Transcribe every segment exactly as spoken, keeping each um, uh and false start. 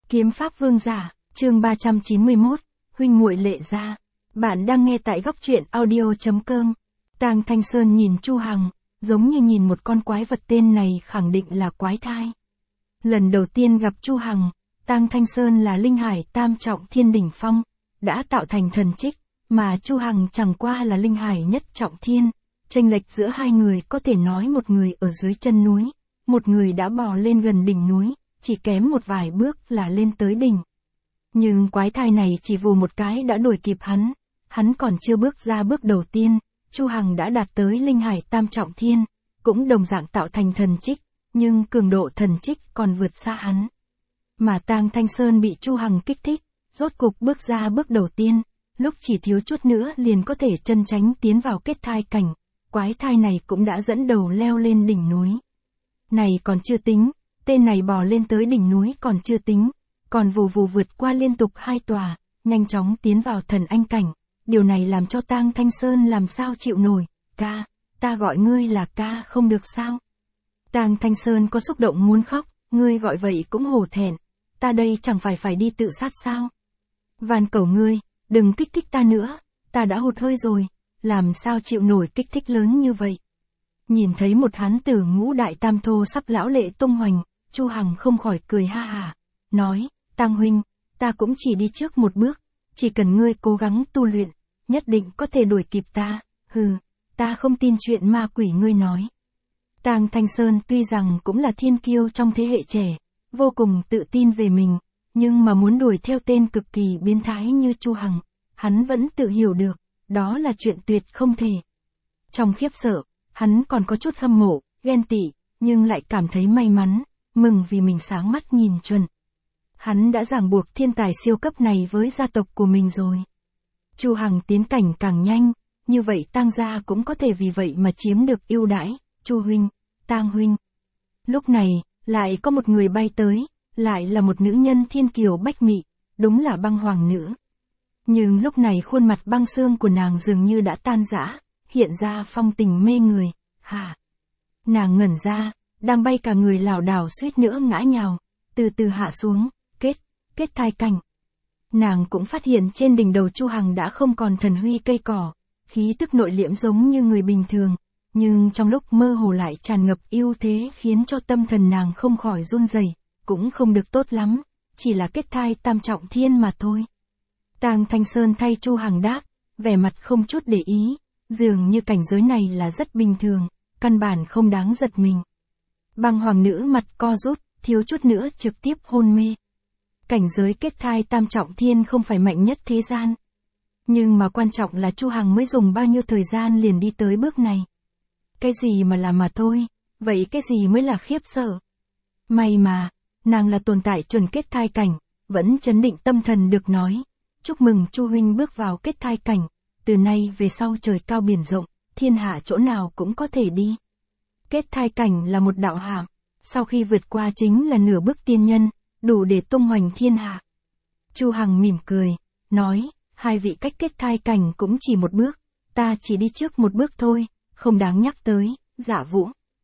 Kiếm pháp vương giả, chương ba trăm chín mươi mốt, huynh muội lệ gia. Bạn đang nghe tại góc truyện audio chấm com. Tang Thanh Sơn nhìn Chu Hằng, giống như nhìn một con quái vật, tên này khẳng định là quái thai. Lần đầu tiên gặp Chu Hằng, Tang Thanh Sơn là linh hải tam trọng thiên đỉnh phong, đã tạo thành thần trích, mà Chu Hằng chẳng qua là linh hải nhất trọng thiên. Chênh lệch giữa hai người có thể nói một người ở dưới chân núi, một người đã bò lên gần đỉnh núi, chỉ kém một vài bước là lên tới đỉnh. Nhưng quái thai này chỉ vù một cái đã đuổi kịp hắn, hắn còn chưa bước ra bước đầu tiên, Chu Hằng đã đạt tới linh hải tam trọng thiên, cũng đồng dạng tạo thành thần trích, nhưng cường độ thần trích còn vượt xa hắn. Mà Tang Thanh Sơn bị Chu Hằng kích thích, rốt cục bước ra bước đầu tiên, lúc chỉ thiếu chút nữa liền có thể chân tránh tiến vào kết thai cảnh, quái thai này cũng đã dẫn đầu leo lên đỉnh núi. Này còn chưa tính, tên này bò lên tới đỉnh núi còn chưa tính, còn vù vù vượt qua liên tục hai tòa, nhanh chóng tiến vào thần anh cảnh. Điều này làm cho Tang Thanh Sơn làm sao chịu nổi. Ca, ta gọi ngươi là ca không được sao? Tang Thanh Sơn có xúc động muốn khóc, ngươi gọi vậy cũng hổ thẹn, ta đây chẳng phải phải đi tự sát sao? Van cầu ngươi, đừng kích thích ta nữa, ta đã hụt hơi rồi, làm sao chịu nổi kích thích lớn như vậy? Nhìn thấy một hán tử ngũ đại tam thô sắp lão lệ tung hoành, Chu Hằng không khỏi cười ha hả, nói, Tang huynh, ta cũng chỉ đi trước một bước, chỉ cần ngươi cố gắng tu luyện, nhất định có thể đuổi kịp ta, hừ, ta không tin chuyện ma quỷ ngươi nói. Tang Thanh Sơn tuy rằng cũng là thiên kiêu trong thế hệ trẻ, vô cùng tự tin về mình, nhưng mà muốn đuổi theo tên cực kỳ biến thái như Chu Hằng, hắn vẫn tự hiểu được, đó là chuyện tuyệt không thể. Trong khiếp sợ, hắn còn có chút hâm mộ, ghen tị, nhưng lại cảm thấy may mắn, mừng vì mình sáng mắt nhìn chuẩn. Hắn đã ràng buộc thiên tài siêu cấp này với gia tộc của mình rồi. Chu Hằng tiến cảnh càng nhanh, như vậy Tang gia cũng có thể vì vậy mà chiếm được ưu đãi. Chu huynh, Tang huynh. Lúc này, lại có một người bay tới, lại là một nữ nhân thiên kiều bách mị, đúng là Băng Hoàng nữ. Nhưng lúc này khuôn mặt băng xương của nàng dường như đã tan rã, hiện ra phong tình mê người. Hả? Nàng ngẩn ra, đang bay cả người lảo đảo suýt nữa ngã nhào, từ từ hạ xuống, kết, kết thai cảnh. Nàng cũng phát hiện trên đỉnh đầu Chu Hằng đã không còn thần huy cây cỏ, khí tức nội liễm giống như người bình thường, nhưng trong lúc mơ hồ lại tràn ngập yêu thế khiến cho tâm thần nàng không khỏi run rẩy, cũng không được tốt lắm, chỉ là kết thai tam trọng thiên mà thôi. Tang Thanh Sơn thay Chu Hằng đáp, vẻ mặt không chút để ý, dường như cảnh giới này là rất bình thường, căn bản không đáng giật mình. Băng Hoàng nữ mặt co rút, thiếu chút nữa trực tiếp hôn mê. Cảnh giới kết thai tam trọng thiên không phải mạnh nhất thế gian. Nhưng mà quan trọng là Chu Hằng mới dùng bao nhiêu thời gian liền đi tới bước này. Cái gì mà là mà thôi, vậy cái gì mới là khiếp sợ? May mà, nàng là tồn tại chuẩn kết thai cảnh, vẫn trấn định tâm thần được nói. Chúc mừng Chu huynh bước vào kết thai cảnh, từ nay về sau trời cao biển rộng, thiên hạ chỗ nào cũng có thể đi. Kết thai cảnh là một đạo hàm, sau khi vượt qua chính là nửa bước tiên nhân, đủ để tung hoành thiên hạ. Chu Hằng mỉm cười, nói, hai vị cách kết thai cảnh cũng chỉ một bước, ta chỉ đi trước một bước thôi, không đáng nhắc tới. Dạ Vũ.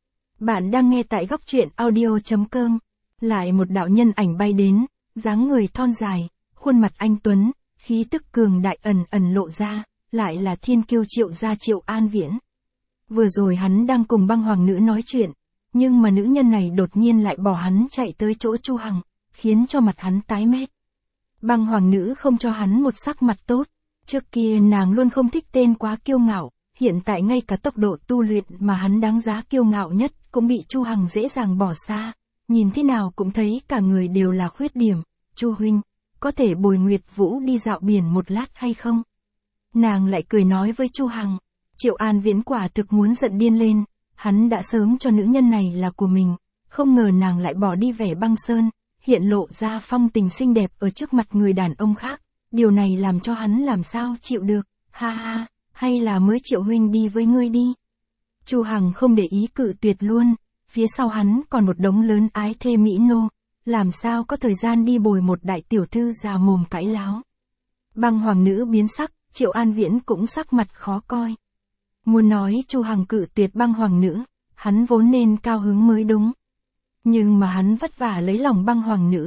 Bạn đang nghe tại góc truyện audio chấm com. Lại một đạo nhân ảnh bay đến, dáng người thon dài, khuôn mặt anh tuấn, khí tức cường đại ẩn ẩn lộ ra, lại là thiên kiêu Triệu gia Triệu An Viễn. Vừa rồi hắn đang cùng Băng Hoàng nữ nói chuyện, nhưng mà nữ nhân này đột nhiên lại bỏ hắn chạy tới chỗ Chu Hằng, khiến cho mặt hắn tái mét. Băng Hoàng nữ không cho hắn một sắc mặt tốt, trước kia nàng luôn không thích tên quá kiêu ngạo, hiện tại ngay cả tốc độ tu luyện mà hắn đáng giá kiêu ngạo nhất cũng bị Chu Hằng dễ dàng bỏ xa, nhìn thế nào cũng thấy cả người đều là khuyết điểm. Chu huynh, có thể bồi Nguyệt Vũ đi dạo biển một lát hay không? Nàng lại cười nói với Chu Hằng. Triệu An Viễn quả thực muốn giận điên lên, hắn đã sớm cho nữ nhân này là của mình, không ngờ nàng lại bỏ đi vẻ băng sơn, hiện lộ ra phong tình xinh đẹp ở trước mặt người đàn ông khác, điều này làm cho hắn làm sao chịu được. Ha ha, hay là mới Triệu huynh đi với ngươi đi. Chu Hằng không để ý cự tuyệt luôn, phía sau hắn còn một đống lớn ái thê mỹ nô, làm sao có thời gian đi bồi một đại tiểu thư già mồm cãi láo. Băng Hoàng nữ biến sắc, Triệu An Viễn cũng sắc mặt khó coi. Muốn nói Chu Hằng cự tuyệt Băng Hoàng nữ, hắn vốn nên cao hứng mới đúng. Nhưng mà hắn vất vả lấy lòng Băng Hoàng nữ,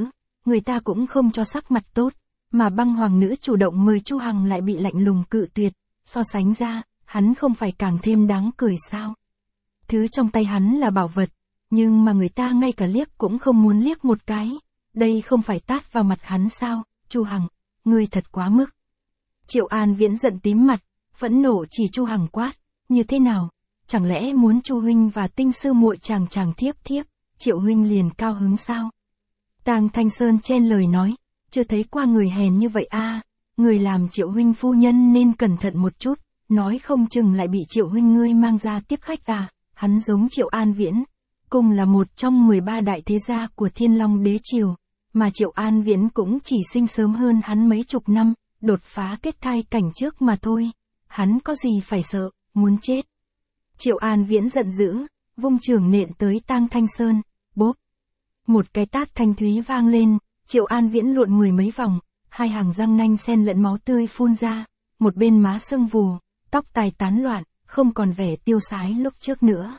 người ta cũng không cho sắc mặt tốt, mà băng hoàng nữ chủ động mời Chu Hằng lại bị lạnh lùng cự tuyệt, so sánh ra, hắn không phải càng thêm đáng cười sao? Thứ trong tay hắn là bảo vật, nhưng mà người ta ngay cả liếc cũng không muốn liếc một cái, đây không phải tát vào mặt hắn sao? Chu Hằng, ngươi thật quá mức. Triệu An Viễn giận tím mặt, phẫn nộ chỉ Chu Hằng quát, như thế nào? Chẳng lẽ muốn Chu huynh và Tinh sư muội chàng chàng thiếp thiếp, Triệu huynh liền cao hứng sao? Tang Thanh Sơn chen lời nói, chưa thấy qua người hèn như vậy a, à, người làm Triệu huynh phu nhân nên cẩn thận một chút, nói không chừng lại bị Triệu huynh ngươi mang ra tiếp khách à, hắn giống Triệu An Viễn, cùng là một trong mười ba đại thế gia của Thiên Long đế triều, mà Triệu An Viễn cũng chỉ sinh sớm hơn hắn mấy chục năm, đột phá kết thai cảnh trước mà thôi, hắn có gì phải sợ, muốn chết. Triệu An Viễn giận dữ, vung trường nện tới Tang Thanh Sơn, bốp. Một cái tát thanh thúy vang lên, Triệu An Viễn lộn mười mấy vòng, hai hàng răng nanh xen lẫn máu tươi phun ra, một bên má sưng vù, tóc tai tán loạn, không còn vẻ tiêu sái lúc trước nữa.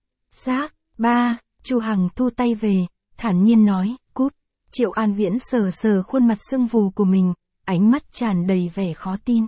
Xác, ba, Chu Hằng thu tay về, thản nhiên nói, cút. Triệu An Viễn sờ sờ khuôn mặt sưng vù của mình, ánh mắt tràn đầy vẻ khó tin.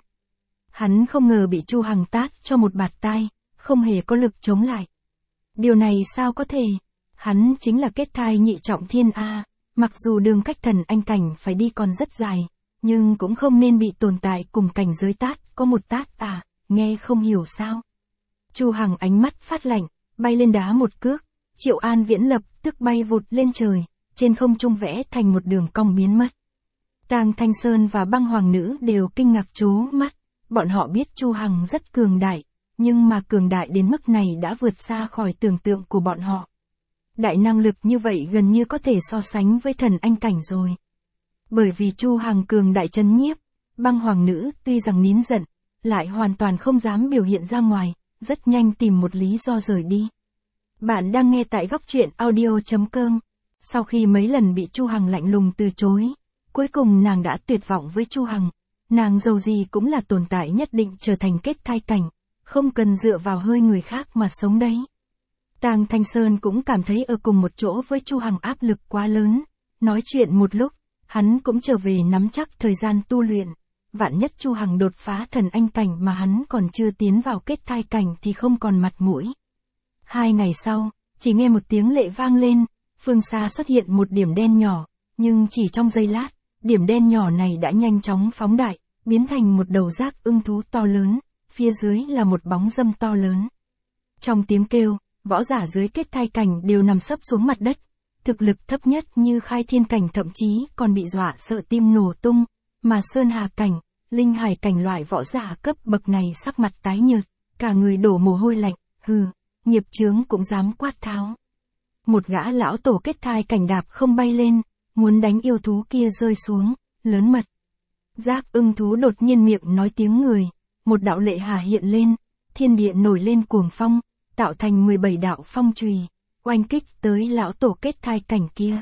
Hắn không ngờ bị Chu Hằng tát cho một bạt tai, không hề có lực chống lại. Điều này sao có thể? Hắn chính là kết thai nhị trọng thiên A, mặc dù đường cách thần anh cảnh phải đi còn rất dài, nhưng cũng không nên bị tồn tại cùng cảnh giới tát, có một tát à, nghe không hiểu sao. Chu Hằng ánh mắt phát lạnh, bay lên đá một cước, Triệu An Viễn lập tức bay vụt lên trời, trên không trung vẽ thành một đường cong biến mất. Tang Thanh Sơn và băng hoàng nữ đều kinh ngạc trố mắt, bọn họ biết Chu Hằng rất cường đại, nhưng mà cường đại đến mức này đã vượt xa khỏi tưởng tượng của bọn họ. Đại năng lực như vậy gần như có thể so sánh với thần anh cảnh rồi. Bởi vì Chu Hằng cường đại chấn nhiếp, băng hoàng nữ tuy rằng nín giận, lại hoàn toàn không dám biểu hiện ra ngoài, rất nhanh tìm một lý do rời đi. Bạn đang nghe tại góc truyện audio chấm com. Sau khi mấy lần bị Chu Hằng lạnh lùng từ chối, cuối cùng nàng đã tuyệt vọng với Chu Hằng. Nàng dầu gì cũng là tồn tại nhất định trở thành kết thai cảnh, không cần dựa vào hơi người khác mà sống đấy. Tang Thanh Sơn cũng cảm thấy ở cùng một chỗ với Chu Hằng áp lực quá lớn, nói chuyện một lúc, hắn cũng trở về nắm chắc thời gian tu luyện, vạn nhất Chu Hằng đột phá thần anh cảnh mà hắn còn chưa tiến vào kết thai cảnh thì không còn mặt mũi. Hai ngày sau, chỉ nghe một tiếng lệ vang lên, phương xa xuất hiện một điểm đen nhỏ, nhưng chỉ trong giây lát, điểm đen nhỏ này đã nhanh chóng phóng đại, biến thành một đầu rác ưng thú to lớn, phía dưới là một bóng dâm to lớn. Trong tiếng kêu, võ giả dưới kết thai cảnh đều nằm sấp xuống mặt đất, thực lực thấp nhất như khai thiên cảnh thậm chí còn bị dọa sợ tim nổ tung, mà sơn hà cảnh, linh hải cảnh loại võ giả cấp bậc này sắc mặt tái nhợt, cả người đổ mồ hôi lạnh, hừ, nghiệp chướng cũng dám quát tháo. Một gã lão tổ kết thai cảnh đạp không bay lên, muốn đánh yêu thú kia rơi xuống, lớn mật. Giác ưng thú đột nhiên miệng nói tiếng người, một đạo lệ hà hiện lên, thiên địa nổi lên cuồng phong, tạo thành mười bảy đạo phong chùy, oanh kích tới lão tổ kết thai cảnh kia.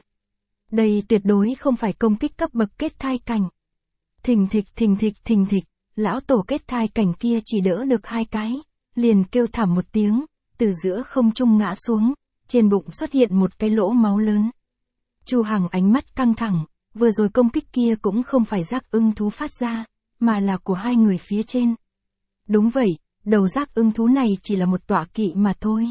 Đây tuyệt đối không phải công kích cấp bậc kết thai cảnh. Thình thịch thình thịch thình thịch, lão tổ kết thai cảnh kia chỉ đỡ được hai cái, liền kêu thảm một tiếng, từ giữa không trung ngã xuống, trên bụng xuất hiện một cái lỗ máu lớn. Chu Hằng ánh mắt căng thẳng, vừa rồi công kích kia cũng không phải giác ưng thú phát ra, mà là của hai người phía trên. Đúng vậy, đầu giác ưng thú này chỉ là một tọa kỵ mà thôi.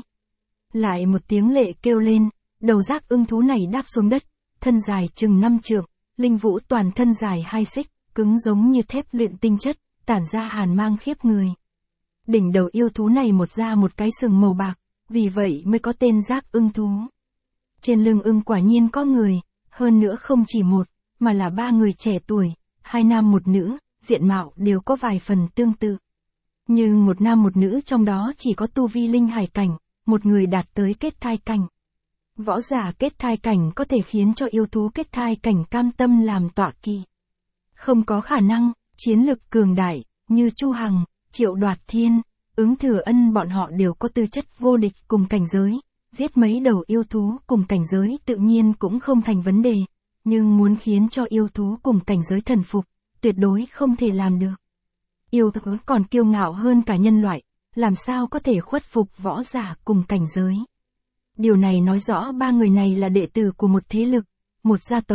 Lại một tiếng lệ kêu lên, đầu giác ưng thú này đáp xuống đất, thân dài chừng năm trượng, linh vũ toàn thân dài hai xích, cứng giống như thép luyện tinh chất, tản ra hàn mang khiếp người. Đỉnh đầu yêu thú này một da một cái sừng màu bạc, vì vậy mới có tên giác ưng thú. Trên lưng ưng quả nhiên có người, hơn nữa không chỉ một, mà là ba người trẻ tuổi, hai nam một nữ, diện mạo đều có vài phần tương tự. Nhưng một nam một nữ trong đó chỉ có tu vi linh hải cảnh, một người đạt tới kết thai cảnh. Võ giả kết thai cảnh có thể khiến cho yêu thú kết thai cảnh cam tâm làm tọa kỵ. Không có khả năng, chiến lực cường đại, như Chu Hằng, Triệu Đoạt Thiên, Ứng Thừa Ân bọn họ đều có tư chất vô địch cùng cảnh giới. Giết mấy đầu yêu thú cùng cảnh giới tự nhiên cũng không thành vấn đề, nhưng muốn khiến cho yêu thú cùng cảnh giới thần phục, tuyệt đối không thể làm được. Yêu thú còn kiêu ngạo hơn cả nhân loại, làm sao có thể khuất phục võ giả cùng cảnh giới. Điều này nói rõ ba người này là đệ tử của một thế lực, một gia tộc,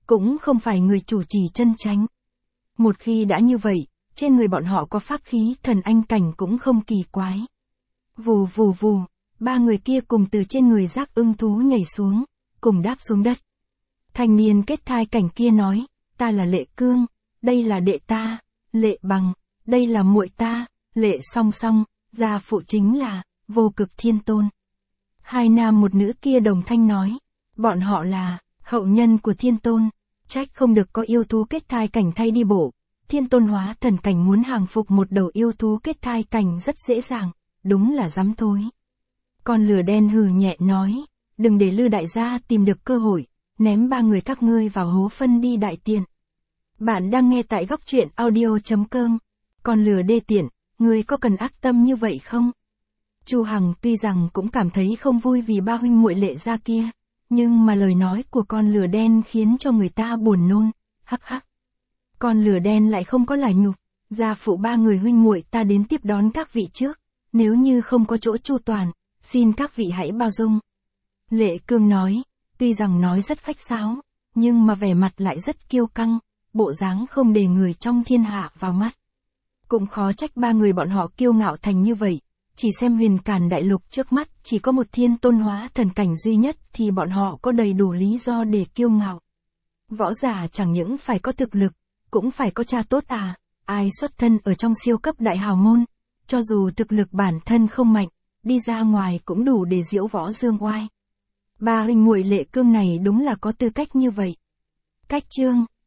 cũng không phải người chủ trì chân chánh. Một khi đã như vậy, trên người bọn họ có pháp khí thần anh cảnh cũng không kỳ quái. Vù vù vù, ba người kia cùng từ trên người Giác Ưng thú nhảy xuống, cùng đáp xuống đất. Thanh niên kết thai cảnh kia nói, ta là Lệ Cương, đây là đệ ta, Lệ Bằng, đây là muội ta, Lệ Song Song, gia phụ chính là Vô Cực Thiên Tôn. Hai nam một nữ kia đồng thanh nói, bọn họ là hậu nhân của Thiên Tôn, trách không được có yêu thú kết thai cảnh thay đi bộ. Thiên Tôn hóa thần cảnh muốn hàng phục một đầu yêu thú kết thai cảnh rất dễ dàng, đúng là dám thối. Con lửa đen hừ nhẹ nói, đừng để Lư đại gia tìm được cơ hội, ném ba người các ngươi vào hố phân đi đại tiện. Bạn đang nghe tại góc truyện audio.com. Con lửa đê tiện, ngươi có cần ác tâm như vậy không? Chu Hằng tuy rằng cũng cảm thấy không vui vì ba huynh muội Lệ gia kia, nhưng mà lời nói của con lửa đen khiến cho người ta buồn nôn, hắc hắc. Con lửa đen lại không có lải nhục, gia phụ ba người huynh muội ta đến tiếp đón các vị trước, nếu như không có chỗ chu toàn, xin các vị hãy bao dung. Lệ Cương nói, tuy rằng nói rất khách sáo, nhưng mà vẻ mặt lại rất kiêu căng, bộ dáng không để người trong thiên hạ vào mắt. Cũng khó trách ba người bọn họ kiêu ngạo thành như vậy, chỉ xem huyền càn đại lục trước mắt chỉ có một Thiên Tôn hóa thần cảnh duy nhất thì bọn họ có đầy đủ lý do để kiêu ngạo. Võ giả chẳng những phải có thực lực, cũng phải có cha tốt à, ai xuất thân ở trong siêu cấp đại hào môn, cho dù thực lực bản thân không mạnh, đi ra ngoài cũng đủ để diễu võ dương oai. Ba huynh muội Lệ Cương này đúng là có tư cách như vậy. Cách chương